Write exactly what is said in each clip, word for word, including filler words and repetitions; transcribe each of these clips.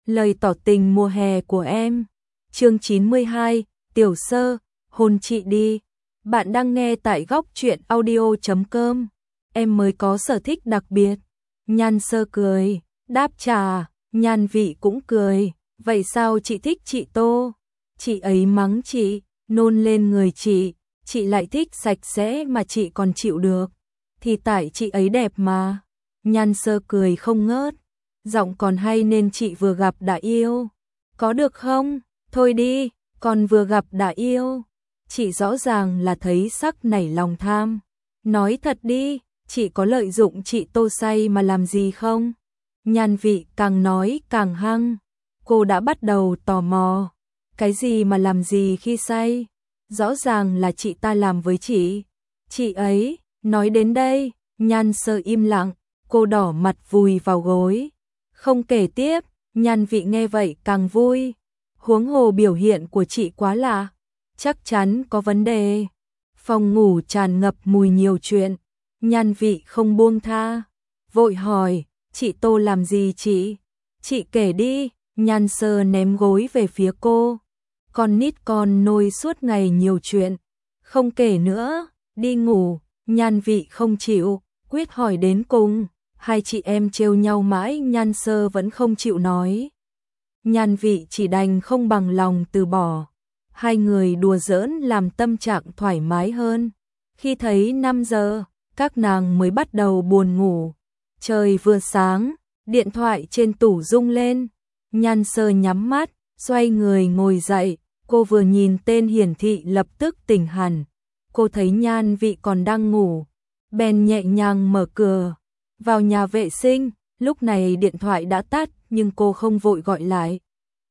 Lời tỏ tình mùa hè của em. Chương chín mươi hai, Tiểu Sơ, hôn chị đi. Bạn đang nghe tại góc truyện audio chấm com. Em mới có sở thích đặc biệt. Nhan Sơ cười, đáp trả, Nhan Vị cũng cười. Vậy sao chị thích chị Tô? Chị ấy mắng chị, nôn lên người chị, chị lại thích sạch sẽ mà chị còn chịu được. Thì tại chị ấy đẹp mà. Nhan Sơ cười không ngớt, giọng còn hay nên chị vừa gặp đã yêu. Có được không? Thôi đi, còn vừa gặp đã yêu. Chị rõ ràng là thấy sắc nảy lòng tham. Nói thật đi, chị có lợi dụng chị Tô say mà làm gì không? Nhan Vị càng nói càng hăng. Cô đã bắt đầu tò mò. Cái gì mà làm gì khi say? Rõ ràng là chị ta làm với chị. Chị ấy, nói đến đây, Nhan Sơ im lặng, cô đỏ mặt vùi vào gối. Không kể tiếp, Nhan Vị nghe vậy càng vui. Huống hồ biểu hiện của chị quá lạ, chắc chắn có vấn đề. Phòng ngủ tràn ngập mùi nhiều chuyện, Nhan Vị không buông tha, vội hỏi, chị Tô làm gì chị? Chị kể đi. Nhan Sơ ném gối về phía cô. Con nít con nôi suốt ngày nhiều chuyện, không kể nữa, đi ngủ. Nhan Vị không chịu, quyết hỏi đến cùng. Hai chị em trêu nhau mãi, Nhan Sơ vẫn không chịu nói. Nhan Vị chỉ đành không bằng lòng từ bỏ. Hai người đùa giỡn làm tâm trạng thoải mái hơn. Khi thấy năm giờ, các nàng mới bắt đầu buồn ngủ. Trời vừa sáng, điện thoại trên tủ rung lên. Nhan Sơ nhắm mắt, xoay người ngồi dậy. Cô vừa nhìn tên hiển thị lập tức tỉnh hẳn. Cô thấy Nhan Vị còn đang ngủ, bèn nhẹ nhàng mở cửa. Vào nhà vệ sinh, lúc này điện thoại đã tắt nhưng cô không vội gọi lại.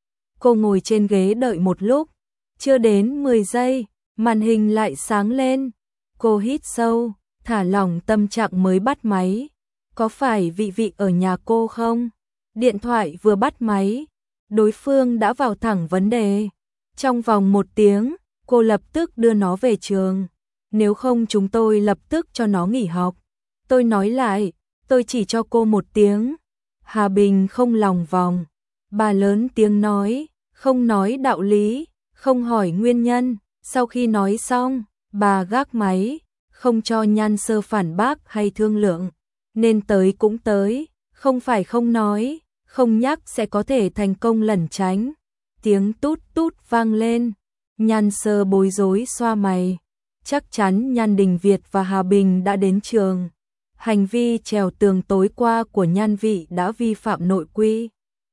Cô ngồi trên ghế đợi một lúc, chưa đến mười giây, màn hình lại sáng lên. Cô hít sâu, thả lỏng tâm trạng mới bắt máy. Có phải Vị Vị ở nhà cô không? Điện thoại vừa bắt máy, đối phương đã vào thẳng vấn đề. Trong vòng một tiếng, cô lập tức đưa nó về trường. Nếu không chúng tôi lập tức cho nó nghỉ học. Tôi nói lại, tôi chỉ cho cô một tiếng. Hà Bình không lòng vòng. Bà lớn tiếng nói, không nói đạo lý, không hỏi nguyên nhân. Sau khi nói xong, bà gác máy, không cho Nhan Sơ phản bác hay thương lượng. Nên tới cũng tới, không phải không nói, không nhắc sẽ có thể thành công lẩn tránh. Tiếng tút tút vang lên. Nhan Sơ bối rối xoa mày. Chắc chắn Nhan Đình Việt và Hà Bình đã đến trường. Hành vi trèo tường tối qua của Nhan Vị đã vi phạm nội quy.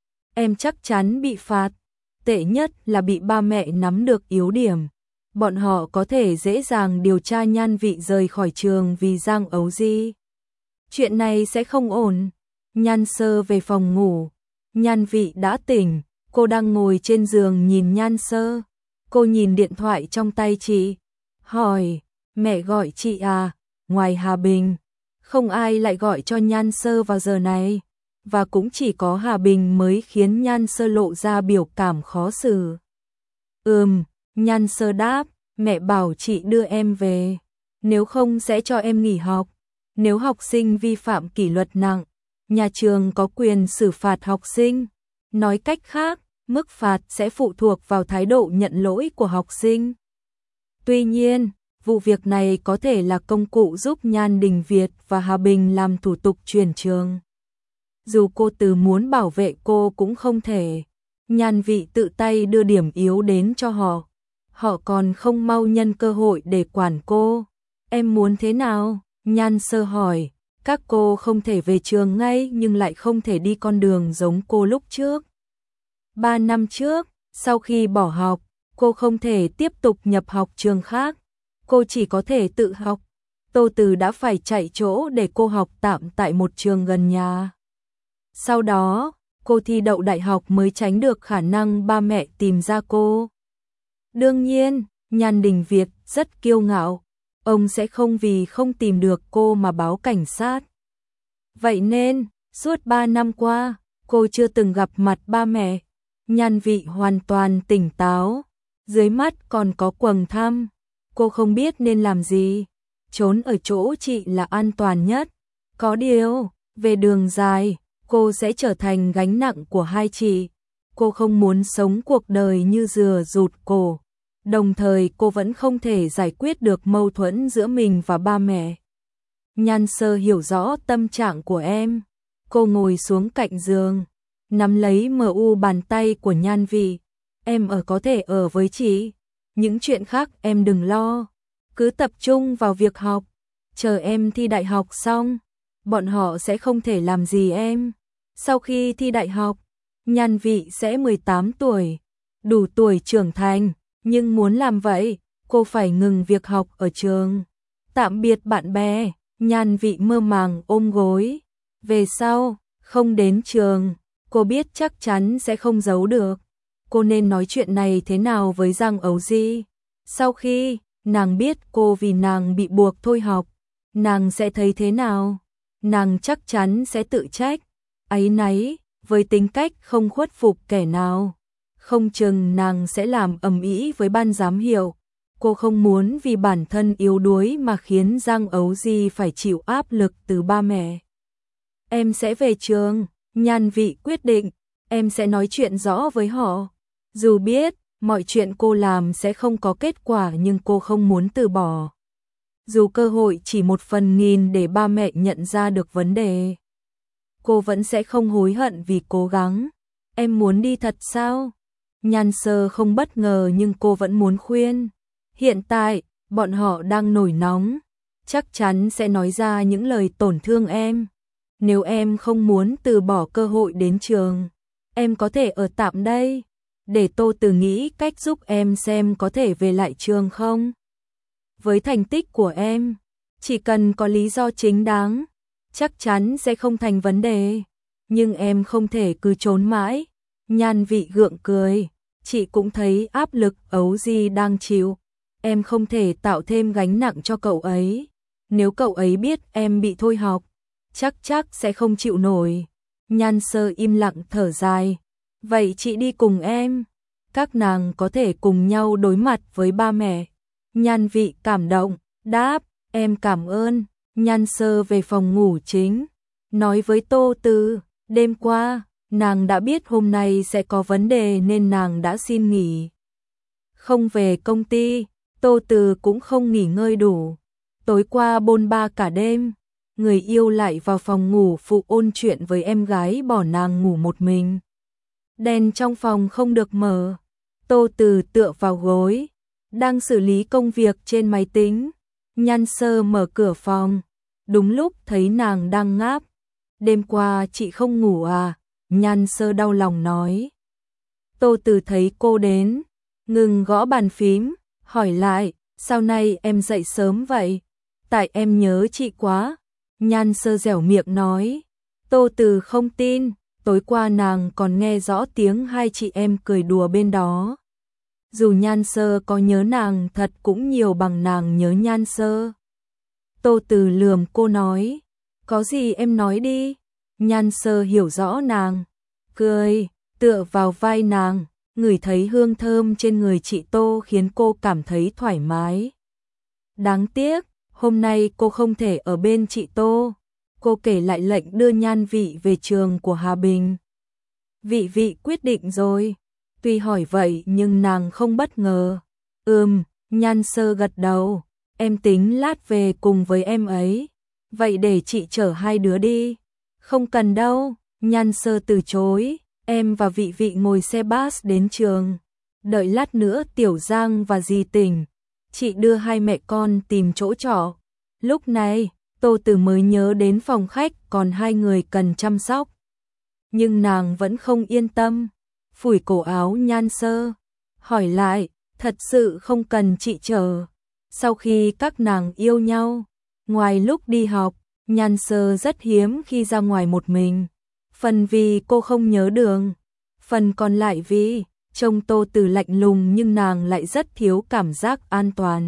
Em chắc chắn bị phạt. Tệ nhất là bị ba mẹ nắm được yếu điểm. Bọn họ có thể dễ dàng điều tra Nhan Vị rời khỏi trường vì giang ấu di. Chuyện này sẽ không ổn. Nhan Sơ về phòng ngủ. Nhan Vị đã tỉnh. Cô đang ngồi trên giường nhìn Nhan Sơ. Cô nhìn điện thoại trong tay chị, hỏi, mẹ gọi chị à? Ngoài Hà Bình, không ai lại gọi cho Nhan Sơ vào giờ này. Và cũng chỉ có Hà Bình mới khiến Nhan Sơ lộ ra biểu cảm khó xử. Ừm, Nhan Sơ đáp, mẹ bảo chị đưa em về. Nếu không sẽ cho em nghỉ học. Nếu học sinh vi phạm kỷ luật nặng, nhà trường có quyền xử phạt học sinh. Nói cách khác, mức phạt sẽ phụ thuộc vào thái độ nhận lỗi của học sinh. Tuy nhiên, vụ việc này có thể là công cụ giúp Nhan Đình Việt và Hà Bình làm thủ tục chuyển trường. Dù cô từ muốn bảo vệ cô cũng không thể. Nhan Vị tự tay đưa điểm yếu đến cho họ. Họ còn không mau nhân cơ hội để quản cô. Em muốn thế nào? Nhan Sơ hỏi. Các cô không thể về trường ngay nhưng lại không thể đi con đường giống cô lúc trước. Ba năm trước, sau khi bỏ học, cô không thể tiếp tục nhập học trường khác. Cô chỉ có thể tự học. Tô Từ đã phải chạy chỗ để cô học tạm tại một trường gần nhà. Sau đó, cô thi đậu đại học mới tránh được khả năng ba mẹ tìm ra cô. Đương nhiên, Nhan Đình Việt rất kiêu ngạo. Ông sẽ không vì không tìm được cô mà báo cảnh sát. Vậy nên, suốt ba năm qua, cô chưa từng gặp mặt ba mẹ. Nhan Vị hoàn toàn tỉnh táo. Dưới mắt còn có quầng thâm. Cô không biết nên làm gì. Trốn ở chỗ chị là an toàn nhất. Có điều, về đường dài, cô sẽ trở thành gánh nặng của hai chị. Cô không muốn sống cuộc đời như dừa rụt cổ. Đồng thời cô vẫn không thể giải quyết được mâu thuẫn giữa mình và ba mẹ. Nhan Sơ hiểu rõ tâm trạng của em. Cô ngồi xuống cạnh giường, nắm lấy mờ u bàn tay của Nhan Vị. Em ở có thể ở với chị. Những chuyện khác em đừng lo. Cứ tập trung vào việc học. Chờ em thi đại học xong, bọn họ sẽ không thể làm gì em. Sau khi thi đại học, Nhan Vị sẽ mười tám tuổi, đủ tuổi trưởng thành. Nhưng muốn làm vậy, cô phải ngừng việc học ở trường. Tạm biệt bạn bè, Nhan Vị mơ màng ôm gối. Về sau, không đến trường, cô biết chắc chắn sẽ không giấu được. Cô nên nói chuyện này thế nào với Giang Ấu Di? Sau khi nàng biết cô vì nàng bị buộc thôi học, nàng sẽ thấy thế nào? Nàng chắc chắn sẽ tự trách, áy náy, với tính cách không khuất phục kẻ nào. Không chừng nàng sẽ làm ầm ĩ với ban giám hiệu. Cô không muốn vì bản thân yếu đuối mà khiến Giang Ấu Di phải chịu áp lực từ ba mẹ. Em sẽ về trường, Nhan Vị quyết định, em sẽ nói chuyện rõ với họ. Dù biết, mọi chuyện cô làm sẽ không có kết quả nhưng cô không muốn từ bỏ. Dù cơ hội chỉ một phần nghìn để ba mẹ nhận ra được vấn đề, cô vẫn sẽ không hối hận vì cố gắng. Em muốn đi thật sao? Nhan Sơ không bất ngờ nhưng cô vẫn muốn khuyên. Hiện tại, bọn họ đang nổi nóng, chắc chắn sẽ nói ra những lời tổn thương em. Nếu em không muốn từ bỏ cơ hội đến trường, em có thể ở tạm đây, để Tô Từ nghĩ cách giúp em xem có thể về lại trường không. Với thành tích của em, chỉ cần có lý do chính đáng, chắc chắn sẽ không thành vấn đề. Nhưng em không thể cứ trốn mãi. Nhan Vị gượng cười, chị cũng thấy áp lực Ấu Di đang chịu. Em không thể tạo thêm gánh nặng cho cậu ấy. Nếu cậu ấy biết em bị thôi học, chắc chắc sẽ không chịu nổi. Nhan Sơ im lặng thở dài. Vậy chị đi cùng em. Các nàng có thể cùng nhau đối mặt với ba mẹ. Nhan Vị cảm động, đáp, em cảm ơn. Nhan Sơ về phòng ngủ chính, nói với Tô Từ, đêm qua, nàng đã biết hôm nay sẽ có vấn đề nên nàng đã xin nghỉ. Không về công ty, Tô Từ cũng không nghỉ ngơi đủ. Tối qua bôn ba cả đêm, người yêu lại vào phòng ngủ phụ ôn chuyện với em gái bỏ nàng ngủ một mình. Đèn trong phòng không được mở. Tô Từ tựa vào gối, đang xử lý công việc trên máy tính. Nhan Sơ mở cửa phòng, đúng lúc thấy nàng đang ngáp. Đêm qua chị không ngủ à? Nhan Sơ đau lòng nói. Tô Từ thấy cô đến, ngừng gõ bàn phím, hỏi lại, sao nay em dậy sớm vậy? Tại em nhớ chị quá. Nhan Sơ dẻo miệng nói. Tô Từ không tin, tối qua nàng còn nghe rõ tiếng hai chị em cười đùa bên đó. Dù Nhan Sơ có nhớ nàng thật cũng nhiều bằng nàng nhớ Nhan Sơ. Tô Từ lườm cô nói, có gì em nói đi. Nhan Sơ hiểu rõ nàng, cười, tựa vào vai nàng, ngửi thấy hương thơm trên người chị Tô khiến cô cảm thấy thoải mái. Đáng tiếc, hôm nay cô không thể ở bên chị Tô. Cô kể lại lệnh đưa Nhan Vị về trường của Hà Bình. Vị Vị quyết định rồi. Tuy hỏi vậy nhưng nàng không bất ngờ. Ừm, Nhan Sơ gật đầu. Em tính lát về cùng với em ấy. Vậy để chị chở hai đứa đi. Không cần đâu. Nhan Sơ từ chối. Em và Vị Vị ngồi xe bus đến trường. Đợi lát nữa Tiểu Giang và Dì tỉnh, chị đưa hai mẹ con tìm chỗ trọ. Lúc này, Tô Từ mới nhớ đến phòng khách còn hai người cần chăm sóc. Nhưng nàng vẫn không yên tâm. Phủi cổ áo Nhan Sơ, hỏi lại, thật sự không cần chị chở. Sau khi các nàng yêu nhau, ngoài lúc đi học, Nhan Sơ rất hiếm khi ra ngoài một mình. Phần vì cô không nhớ đường, phần còn lại vì trông Tô Từ lạnh lùng nhưng nàng lại rất thiếu cảm giác an toàn.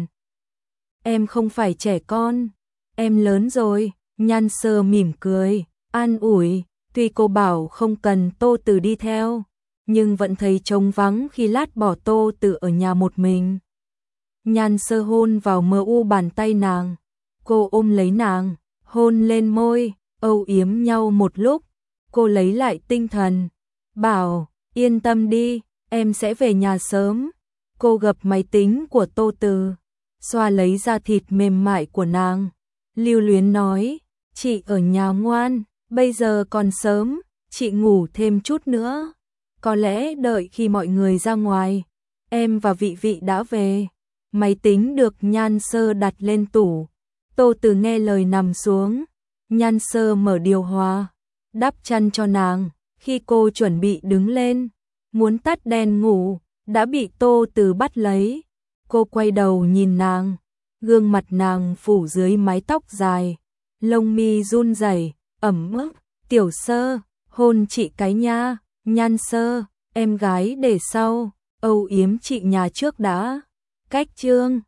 Em không phải trẻ con, em lớn rồi. Nhan Sơ mỉm cười, an ủi. Tuy cô bảo không cần Tô Từ đi theo, nhưng vẫn thấy trống vắng khi lát bỏ Tô Từ ở nhà một mình. Nhan Sơ hôn vào mờ u bàn tay nàng, cô ôm lấy nàng, hôn lên môi, âu yếm nhau một lúc. Cô lấy lại tinh thần, bảo, Yên tâm đi, em sẽ về nhà sớm. Cô gập máy tính của Tô Từ, xoa lấy da thịt mềm mại của nàng. Lưu luyến nói, chị ở nhà ngoan, bây giờ còn sớm, chị ngủ thêm chút nữa. Có lẽ đợi khi mọi người ra ngoài, em và Vị Vị đã về. Máy tính được Nhan Sơ đặt lên tủ. Tô Từ nghe lời nằm xuống. Nhan Sơ mở điều hòa, đắp chăn cho nàng. Khi cô chuẩn bị đứng lên, muốn tắt đèn ngủ, đã bị Tô Từ bắt lấy. Cô quay đầu nhìn nàng, gương mặt nàng phủ dưới mái tóc dài, lông mi run rẩy, ẩm ướt. Tiểu Sơ, hôn chị cái nha. Nhan Sơ, em gái để sau, âu yếm chị nhà trước đã. Cách chương